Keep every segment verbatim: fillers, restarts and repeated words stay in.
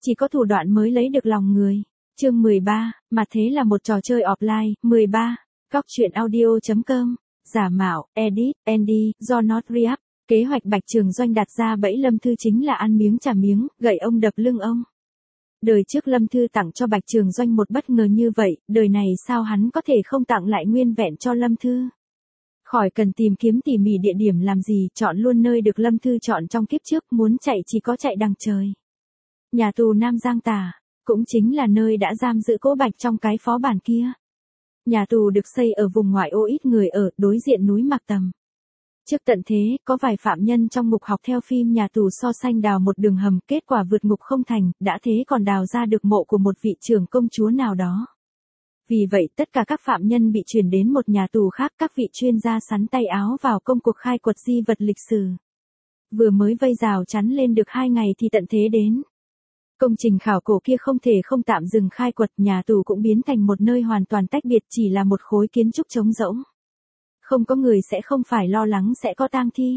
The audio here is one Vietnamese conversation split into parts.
Chỉ có thủ đoạn mới lấy được lòng người. Chương mười ba, mà thế là một trò chơi offline. mười ba. Góc truyện audio.com. Giả mạo, edit, Andy, do not re-up. Kế hoạch Bạch Trường Doanh đặt ra bẫy Lâm Thư chính là ăn miếng trả miếng, gậy ông đập lưng ông. Đời trước Lâm Thư tặng cho Bạch Trường Doanh một bất ngờ như vậy, đời này sao hắn có thể không tặng lại nguyên vẹn cho Lâm Thư. Khỏi cần tìm kiếm tỉ mỉ địa điểm làm gì, chọn luôn nơi được Lâm Thư chọn trong kiếp trước, muốn chạy chỉ có chạy đằng trời. Nhà tù Nam Giang Tả, cũng chính là nơi đã giam giữ Cố Bạch trong cái phó bản kia. Nhà tù được xây ở vùng ngoại ô ít người ở, đối diện núi Mạc Tầm. Trước tận thế, có vài phạm nhân trong ngục học theo phim nhà tù so sánh đào một đường hầm, kết quả vượt ngục không thành, đã thế còn đào ra được mộ của một vị trưởng công chúa nào đó. Vì vậy tất cả các phạm nhân bị chuyển đến một nhà tù khác, các vị chuyên gia sắn tay áo vào công cuộc khai quật di vật lịch sử. Vừa mới vây rào chắn lên được hai ngày thì tận thế đến. Công trình khảo cổ kia không thể không tạm dừng khai quật, nhà tù cũng biến thành một nơi hoàn toàn tách biệt, chỉ là một khối kiến trúc trống rỗng. Không có người sẽ không phải lo lắng sẽ có tang thi.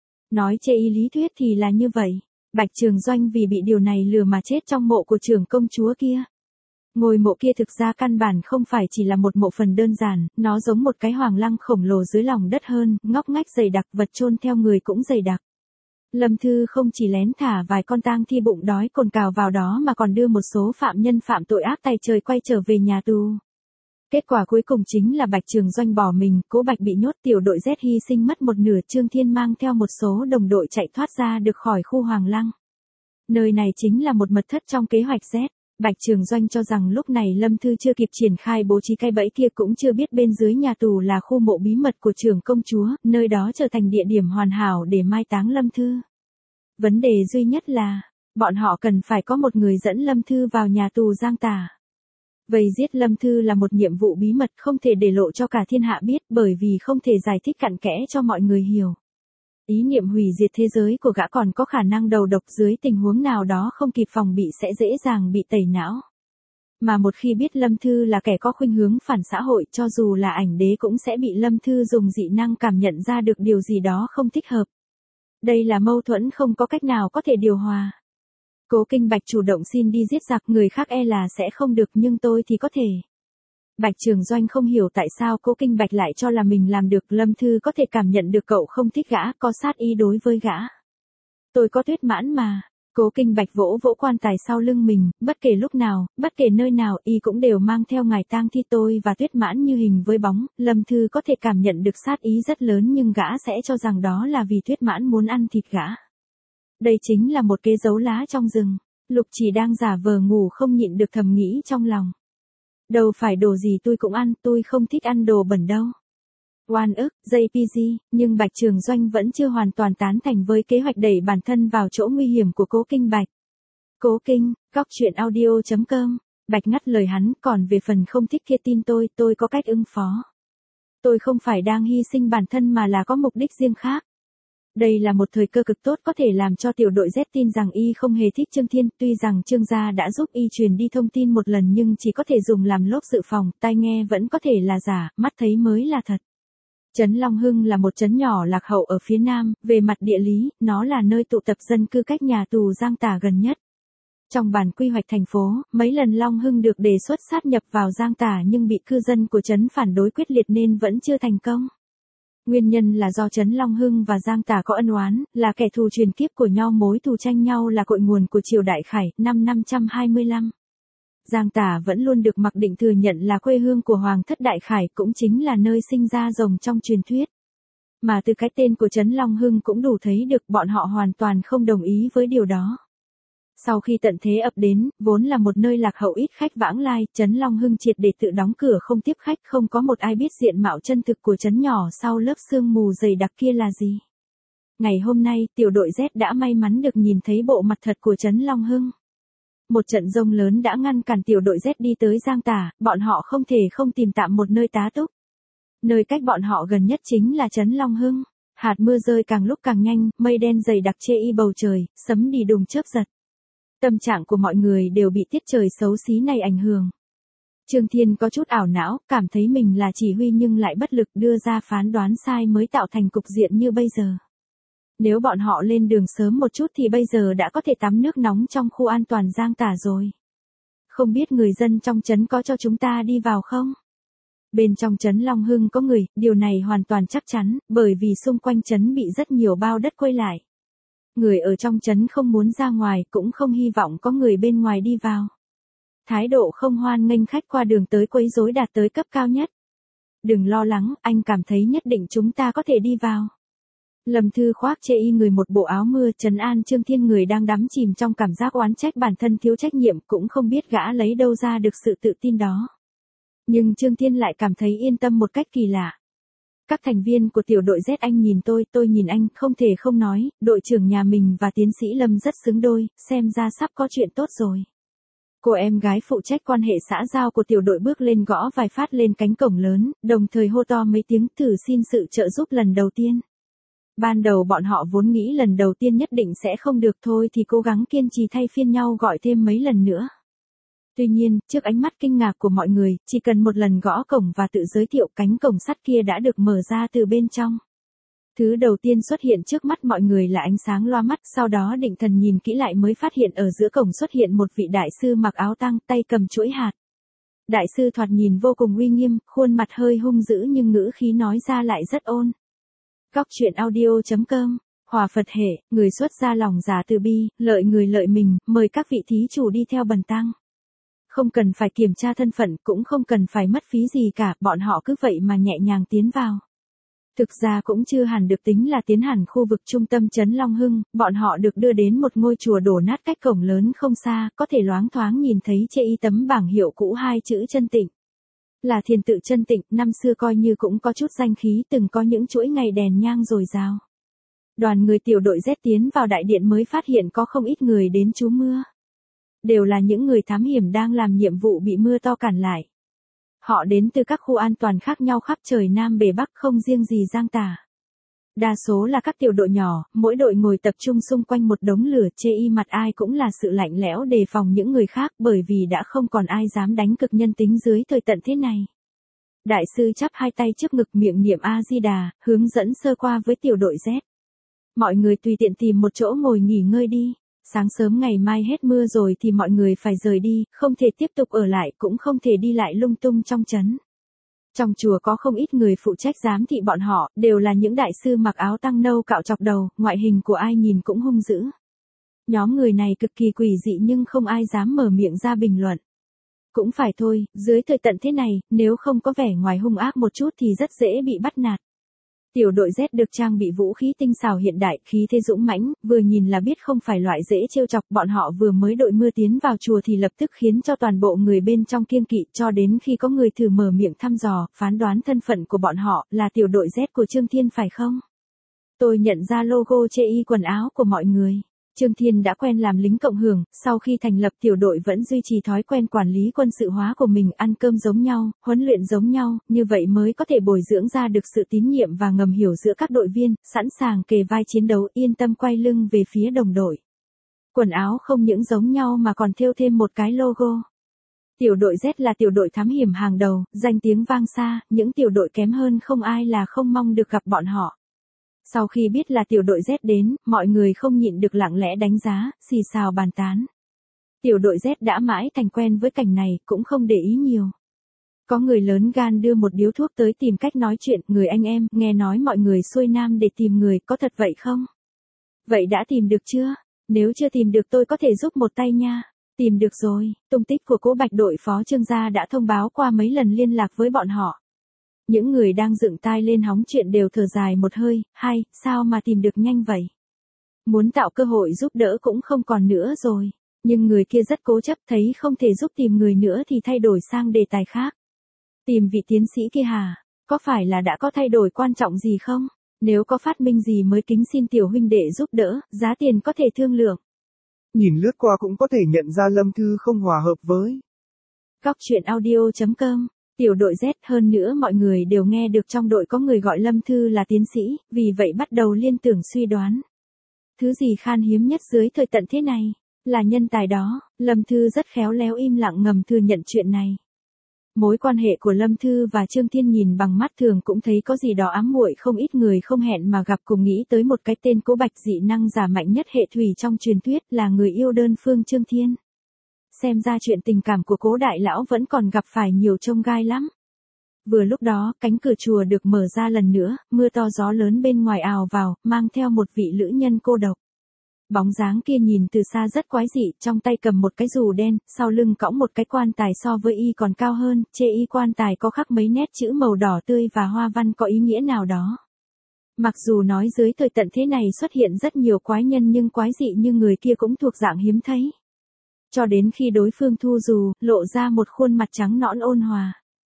Nói chê y lý thuyết thì là như vậy. Bạch Trường Doanh vì bị điều này lừa mà chết trong mộ của trưởng công chúa kia. Ngôi mộ kia thực ra căn bản không phải chỉ là một mộ phần đơn giản, nó giống một cái hoàng lăng khổng lồ dưới lòng đất hơn, ngóc ngách dày đặc, vật chôn theo người cũng dày đặc. Lâm Thư không chỉ lén thả vài con tang thi bụng đói cồn cào vào đó mà còn đưa một số phạm nhân phạm tội ác tay trời quay trở về nhà tù. Kết quả cuối cùng chính là Bạch Trường Doanh bỏ mình, Cố Bạch bị nhốt, tiểu đội Z hy sinh mất một nửa, Trương Thiên mang theo một số đồng đội chạy thoát ra được khỏi khu Hoàng Lăng. Nơi này chính là một mật thất trong kế hoạch Z. Bạch Trường Doanh cho rằng lúc này Lâm Thư chưa kịp triển khai bố trí cái bẫy kia, cũng chưa biết bên dưới nhà tù là khu mộ bí mật của trưởng công chúa, nơi đó trở thành địa điểm hoàn hảo để mai táng Lâm Thư. Vấn đề duy nhất là, bọn họ cần phải có một người dẫn Lâm Thư vào nhà tù Giang Tả. Vây giết Lâm Thư là một nhiệm vụ bí mật không thể để lộ cho cả thiên hạ biết, bởi vì không thể giải thích cặn kẽ cho mọi người hiểu. Ý niệm hủy diệt thế giới của gã còn có khả năng đầu độc, dưới tình huống nào đó không kịp phòng bị sẽ dễ dàng bị tẩy não. Mà một khi biết Lâm Thư là kẻ có khuynh hướng phản xã hội, cho dù là ảnh đế cũng sẽ bị Lâm Thư dùng dị năng cảm nhận ra được điều gì đó không thích hợp. Đây là mâu thuẫn không có cách nào có thể điều hòa. Cố Kinh Bạch chủ động xin đi giết giặc, người khác e là sẽ không được, nhưng tôi thì có thể. Bạch Trường Doanh không hiểu tại sao Cố Kinh Bạch lại cho là mình làm được, Lâm Thư có thể cảm nhận được cậu không thích gã, có sát ý đối với gã. Tôi có Tuyết Mãn mà. Cố Kinh Bạch vỗ vỗ quan tài sau lưng mình, bất kể lúc nào, bất kể nơi nào, y cũng đều mang theo ngài tang thi, tôi và Tuyết Mãn như hình với bóng. Lâm Thư có thể cảm nhận được sát ý rất lớn, nhưng gã sẽ cho rằng đó là vì Tuyết Mãn muốn ăn thịt gã. Đây chính là một kế giấu lá trong rừng. Lục Chỉ đang giả vờ ngủ không nhịn được thầm nghĩ trong lòng. Đâu phải đồ gì tôi cũng ăn, tôi không thích ăn đồ bẩn đâu. Oan ức, jê pê giê, nhưng Bạch Trường Doanh vẫn chưa hoàn toàn tán thành với kế hoạch đẩy bản thân vào chỗ nguy hiểm của Cố Kinh Bạch. Cố Kinh, góc truyện audio.com. Bạch ngắt lời hắn, còn về phần không thích kia tin tôi, tôi có cách ứng phó. Tôi không phải đang hy sinh bản thân mà là có mục đích riêng khác. Đây là một thời cơ cực tốt có thể làm cho tiểu đội Z tin rằng y không hề thích Trương Thiên, tuy rằng Trương gia đã giúp y truyền đi thông tin một lần nhưng chỉ có thể dùng làm lốp dự phòng, tai nghe vẫn có thể là giả, mắt thấy mới là thật. Trấn Long Hưng là một trấn nhỏ lạc hậu ở phía nam, về mặt địa lý, nó là nơi tụ tập dân cư cách nhà tù Giang Tả gần nhất. Trong bản quy hoạch thành phố, mấy lần Long Hưng được đề xuất sát nhập vào Giang Tả nhưng bị cư dân của trấn phản đối quyết liệt nên vẫn chưa thành công. Nguyên nhân là do trấn Long Hưng và Giang Tả có ân oán, là kẻ thù truyền kiếp của nhau, mối thù tranh nhau là cội nguồn của triều Đại Khải, năm năm trăm hai mươi lăm. Giang Tả vẫn luôn được mặc định thừa nhận là quê hương của Hoàng thất Đại Khải, cũng chính là nơi sinh ra rồng trong truyền thuyết. Mà từ cái tên của trấn Long Hưng cũng đủ thấy được bọn họ hoàn toàn không đồng ý với điều đó. Sau khi tận thế ập đến, vốn là một nơi lạc hậu ít khách vãng lai, trấn Long Hưng triệt để tự đóng cửa không tiếp khách, không có một ai biết diện mạo chân thực của trấn nhỏ sau lớp sương mù dày đặc kia là gì. Ngày hôm nay, tiểu đội Z đã may mắn được nhìn thấy bộ mặt thật của trấn Long Hưng. Một trận giông lớn đã ngăn cản tiểu đội Z đi tới Giang Tả, bọn họ không thể không tìm tạm một nơi tá túc. Nơi cách bọn họ gần nhất chính là trấn Long Hưng. Hạt mưa rơi càng lúc càng nhanh, mây đen dày đặc che y bầu trời, sấm đi đùng chớp giật. Tâm trạng của mọi người đều bị tiết trời xấu xí này ảnh hưởng. Trương Thiên có chút ảo não, cảm thấy mình là chỉ huy nhưng lại bất lực, đưa ra phán đoán sai mới tạo thành cục diện như bây giờ. Nếu bọn họ lên đường sớm một chút thì bây giờ đã có thể tắm nước nóng trong khu an toàn Giang Tả rồi. Không biết người dân trong trấn có cho chúng ta đi vào không? Bên trong trấn Long Hưng có người, điều này hoàn toàn chắc chắn, bởi vì xung quanh trấn bị rất nhiều bao đất quây lại. Người ở trong trấn không muốn ra ngoài, cũng không hy vọng có người bên ngoài đi vào. Thái độ không hoan nghênh khách qua đường tới quấy rối đạt tới cấp cao nhất. Đừng lo lắng, anh cảm thấy nhất định chúng ta có thể đi vào. Lâm Thư khoác chê y người một bộ áo mưa trấn an Trương Thiên, người đang đắm chìm trong cảm giác oán trách bản thân thiếu trách nhiệm, cũng không biết gã lấy đâu ra được sự tự tin đó. Nhưng Trương Thiên lại cảm thấy yên tâm một cách kỳ lạ. Các thành viên của tiểu đội Z, anh nhìn tôi, tôi nhìn anh, không thể không nói, đội trưởng nhà mình và tiến sĩ Lâm rất xứng đôi, xem ra sắp có chuyện tốt rồi. Cô em gái phụ trách quan hệ xã giao của tiểu đội bước lên gõ vài phát lên cánh cổng lớn, đồng thời hô to mấy tiếng thử xin sự trợ giúp lần đầu tiên. Ban đầu bọn họ vốn nghĩ lần đầu tiên nhất định sẽ không được, thôi thì cố gắng kiên trì thay phiên nhau gọi thêm mấy lần nữa. Tuy nhiên, trước ánh mắt kinh ngạc của mọi người, chỉ cần một lần gõ cổng và tự giới thiệu, cánh cổng sắt kia đã được mở ra từ bên trong. Thứ đầu tiên xuất hiện trước mắt mọi người là ánh sáng loa mắt, sau đó định thần nhìn kỹ lại mới phát hiện ở giữa cổng xuất hiện một vị đại sư mặc áo tang, tay cầm chuỗi hạt. Đại sư thoạt nhìn vô cùng uy nghiêm, khuôn mặt hơi hung dữ nhưng ngữ khí nói ra lại rất ôn. Góc truyện audio chấm com, Hòa Phật hệ, người xuất ra lòng giả từ bi, lợi người lợi mình, mời các vị thí chủ đi theo bần tăng. Không cần phải kiểm tra thân phận, cũng không cần phải mất phí gì cả, bọn họ cứ vậy mà nhẹ nhàng tiến vào. Thực ra cũng chưa hẳn được tính là tiến hẳn khu vực trung tâm trấn Long Hưng, bọn họ được đưa đến một ngôi chùa đổ nát cách cổng lớn không xa, có thể loáng thoáng nhìn thấy chê y tấm bảng hiệu cũ hai chữ Chân Tịnh. Là thiền tự Chân Tịnh, năm xưa coi như cũng có chút danh khí, từng có những chuỗi ngày đèn nhang dồi dào. Đoàn người tiểu đội Z tiến vào đại điện mới phát hiện có không ít người đến trú mưa. Đều là những người thám hiểm đang làm nhiệm vụ bị mưa to cản lại. Họ đến từ các khu an toàn khác nhau khắp trời Nam Bể Bắc, không riêng gì Giang Tả. Đa số là các tiểu đội nhỏ, mỗi đội ngồi tập trung xung quanh một đống lửa, chê y mặt ai cũng là sự lạnh lẽo đề phòng những người khác, bởi vì đã không còn ai dám đánh cực nhân tính dưới thời tận thế này. Đại sư chắp hai tay trước ngực, miệng niệm A-di-đà, hướng dẫn sơ qua với tiểu đội Z. Mọi người tùy tiện tìm một chỗ ngồi nghỉ ngơi đi. Sáng sớm ngày mai hết mưa rồi thì mọi người phải rời đi, không thể tiếp tục ở lại, cũng không thể đi lại lung tung trong trấn. Trong chùa có không ít người phụ trách giám thị bọn họ, đều là những đại sư mặc áo tang nâu cạo chọc đầu, ngoại hình của ai nhìn cũng hung dữ. Nhóm người này cực kỳ quỷ dị nhưng không ai dám mở miệng ra bình luận. Cũng phải thôi, dưới thời tận thế này, nếu không có vẻ ngoài hung ác một chút thì rất dễ bị bắt nạt. Tiểu đội Z được trang bị vũ khí tinh xảo hiện đại, khí thế dũng mãnh, vừa nhìn là biết không phải loại dễ trêu chọc. Bọn họ vừa mới đội mưa tiến vào chùa thì lập tức khiến cho toàn bộ người bên trong kiêng kỵ, cho đến khi có người thử mở miệng thăm dò, phán đoán thân phận của bọn họ, là tiểu đội Z của Trương Thiên phải không? Tôi nhận ra logo chê y quần áo của mọi người. Trương Thiên đã quen làm lính cộng hưởng, sau khi thành lập tiểu đội vẫn duy trì thói quen quản lý quân sự hóa của mình, ăn cơm giống nhau, huấn luyện giống nhau, như vậy mới có thể bồi dưỡng ra được sự tín nhiệm và ngầm hiểu giữa các đội viên, sẵn sàng kề vai chiến đấu, yên tâm quay lưng về phía đồng đội. Quần áo không những giống nhau mà còn thêu thêm một cái logo. Tiểu đội Z là tiểu đội thám hiểm hàng đầu, danh tiếng vang xa, những tiểu đội kém hơn không ai là không mong được gặp bọn họ. Sau khi biết là tiểu đội Z đến, mọi người không nhịn được lặng lẽ đánh giá, xì xào bàn tán. Tiểu đội Z đã mãi thành quen với cảnh này, cũng không để ý nhiều. Có người lớn gan đưa một điếu thuốc tới tìm cách nói chuyện, người anh em, nghe nói mọi người xuôi nam để tìm người, có thật vậy không? Vậy đã tìm được chưa? Nếu chưa tìm được tôi có thể giúp một tay nha. Tìm được rồi, tung tích của Cố Bạch đội phó Trương gia đã thông báo qua mấy lần liên lạc với bọn họ. Những người đang dựng tai lên hóng chuyện đều thở dài một hơi, hay, sao mà tìm được nhanh vậy? Muốn tạo cơ hội giúp đỡ cũng không còn nữa rồi. Nhưng người kia rất cố chấp, thấy không thể giúp tìm người nữa thì thay đổi sang đề tài khác. Tìm vị tiến sĩ kia hả? Có phải là đã có thay đổi quan trọng gì không? Nếu có phát minh gì mới kính xin tiểu huynh đệ giúp đỡ, giá tiền có thể thương lượng. Nhìn lướt qua cũng có thể nhận ra Lâm Thư không hòa hợp với. Góc truyện audio chấm com, tiểu đội Z, hơn nữa mọi người đều nghe được trong đội có người gọi Lâm Thư là tiến sĩ, vì vậy bắt đầu liên tưởng suy đoán. Thứ gì khan hiếm nhất dưới thời tận thế này? Là nhân tài đó. Lâm Thư rất khéo léo im lặng ngầm thừa nhận chuyện này. Mối quan hệ của Lâm Thư và Trương Thiên nhìn bằng mắt thường cũng thấy có gì đó ám muội, không ít người không hẹn mà gặp cùng nghĩ tới một cái tên Cố Bạch, dị năng giả mạnh nhất hệ thủy trong truyền thuyết, là người yêu đơn phương Trương Thiên. Xem ra chuyện tình cảm của Cố đại lão vẫn còn gặp phải nhiều chông gai lắm. Vừa lúc đó, cánh cửa chùa được mở ra lần nữa, mưa to gió lớn bên ngoài ào vào, mang theo một vị lữ nhân cô độc. Bóng dáng kia nhìn từ xa rất quái dị, trong tay cầm một cái dù đen, sau lưng cõng một cái quan tài so với y còn cao hơn, trên y quan tài có khắc mấy nét chữ màu đỏ tươi và hoa văn có ý nghĩa nào đó. Mặc dù nói dưới thời tận thế này xuất hiện rất nhiều quái nhân, nhưng quái dị như người kia cũng thuộc dạng hiếm thấy. Cho đến khi đối phương thu dù, lộ ra một khuôn mặt trắng nõn ôn hòa.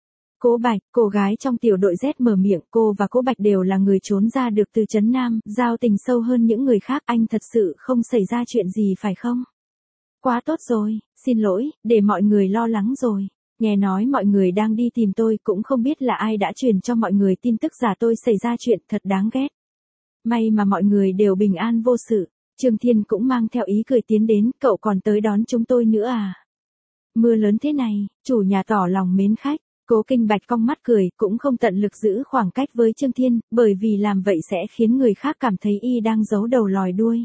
Cố Bạch, cô gái trong tiểu đội Z mở miệng, cô và Cố Bạch đều là người trốn ra được từ trấn Nam, giao tình sâu hơn những người khác, anh thật sự không xảy ra chuyện gì phải không? Quá tốt rồi, xin lỗi, để mọi người lo lắng rồi. Nghe nói mọi người đang đi tìm tôi, cũng không biết là ai đã truyền cho mọi người tin tức giả tôi xảy ra chuyện, thật đáng ghét. May mà mọi người đều bình an vô sự. Trương Thiên cũng mang theo ý cười tiến đến, cậu còn tới đón chúng tôi nữa à? Mưa lớn thế này, chủ nhà tỏ lòng mến khách. Cố Kinh Bạch cong mắt cười, cũng không tận lực giữ khoảng cách với Trương Thiên, bởi vì làm vậy sẽ khiến người khác cảm thấy y đang giấu đầu lòi đuôi.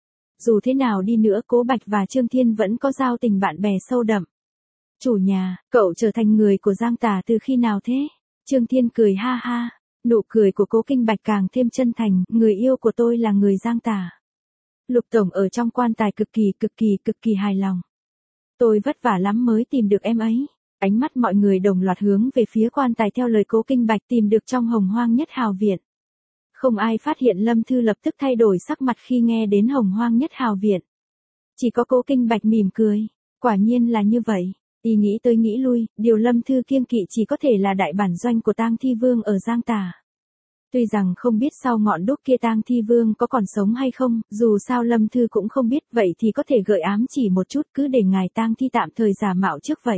Dù thế nào đi nữa, Cố Bạch và Trương Thiên vẫn có giao tình bạn bè sâu đậm. Chủ nhà, cậu trở thành người của Giang Tả từ khi nào thế? Trương Thiên cười ha ha, nụ cười của Cố Kinh Bạch càng thêm chân thành, người yêu của tôi là người Giang Tả. Lục tổng ở trong quan tài cực kỳ cực kỳ cực kỳ hài lòng. Tôi vất vả lắm mới tìm được em ấy. Ánh mắt mọi người đồng loạt hướng về phía quan tài theo lời Cố Kinh Bạch tìm được trong Hồng Hoang Nhất Hào Viện. Không ai phát hiện Lâm Thư lập tức thay đổi sắc mặt khi nghe đến Hồng Hoang Nhất Hào Viện. Chỉ có Cố Kinh Bạch mỉm cười. Quả nhiên là như vậy. Y nghĩ tới nghĩ lui, điều Lâm Thư kiêng kỵ chỉ có thể là đại bản doanh của Tang Thi Vương ở Giang Tả. Tuy rằng không biết sau ngọn đuốc kia Tang Thi Vương có còn sống hay không, dù sao Lâm Thư cũng không biết, vậy thì có thể gợi ám chỉ một chút, cứ để ngài Tang Thi tạm thời giả mạo trước vậy.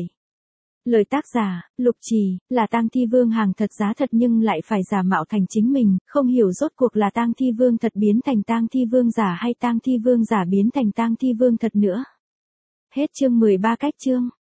Lời tác giả, Lục Trì, là Tang Thi Vương hàng thật giá thật nhưng lại phải giả mạo thành chính mình, không hiểu rốt cuộc là Tang Thi Vương thật biến thành Tang Thi Vương giả hay Tang Thi Vương giả biến thành Tang Thi Vương thật nữa. Hết chương mười ba cách chương.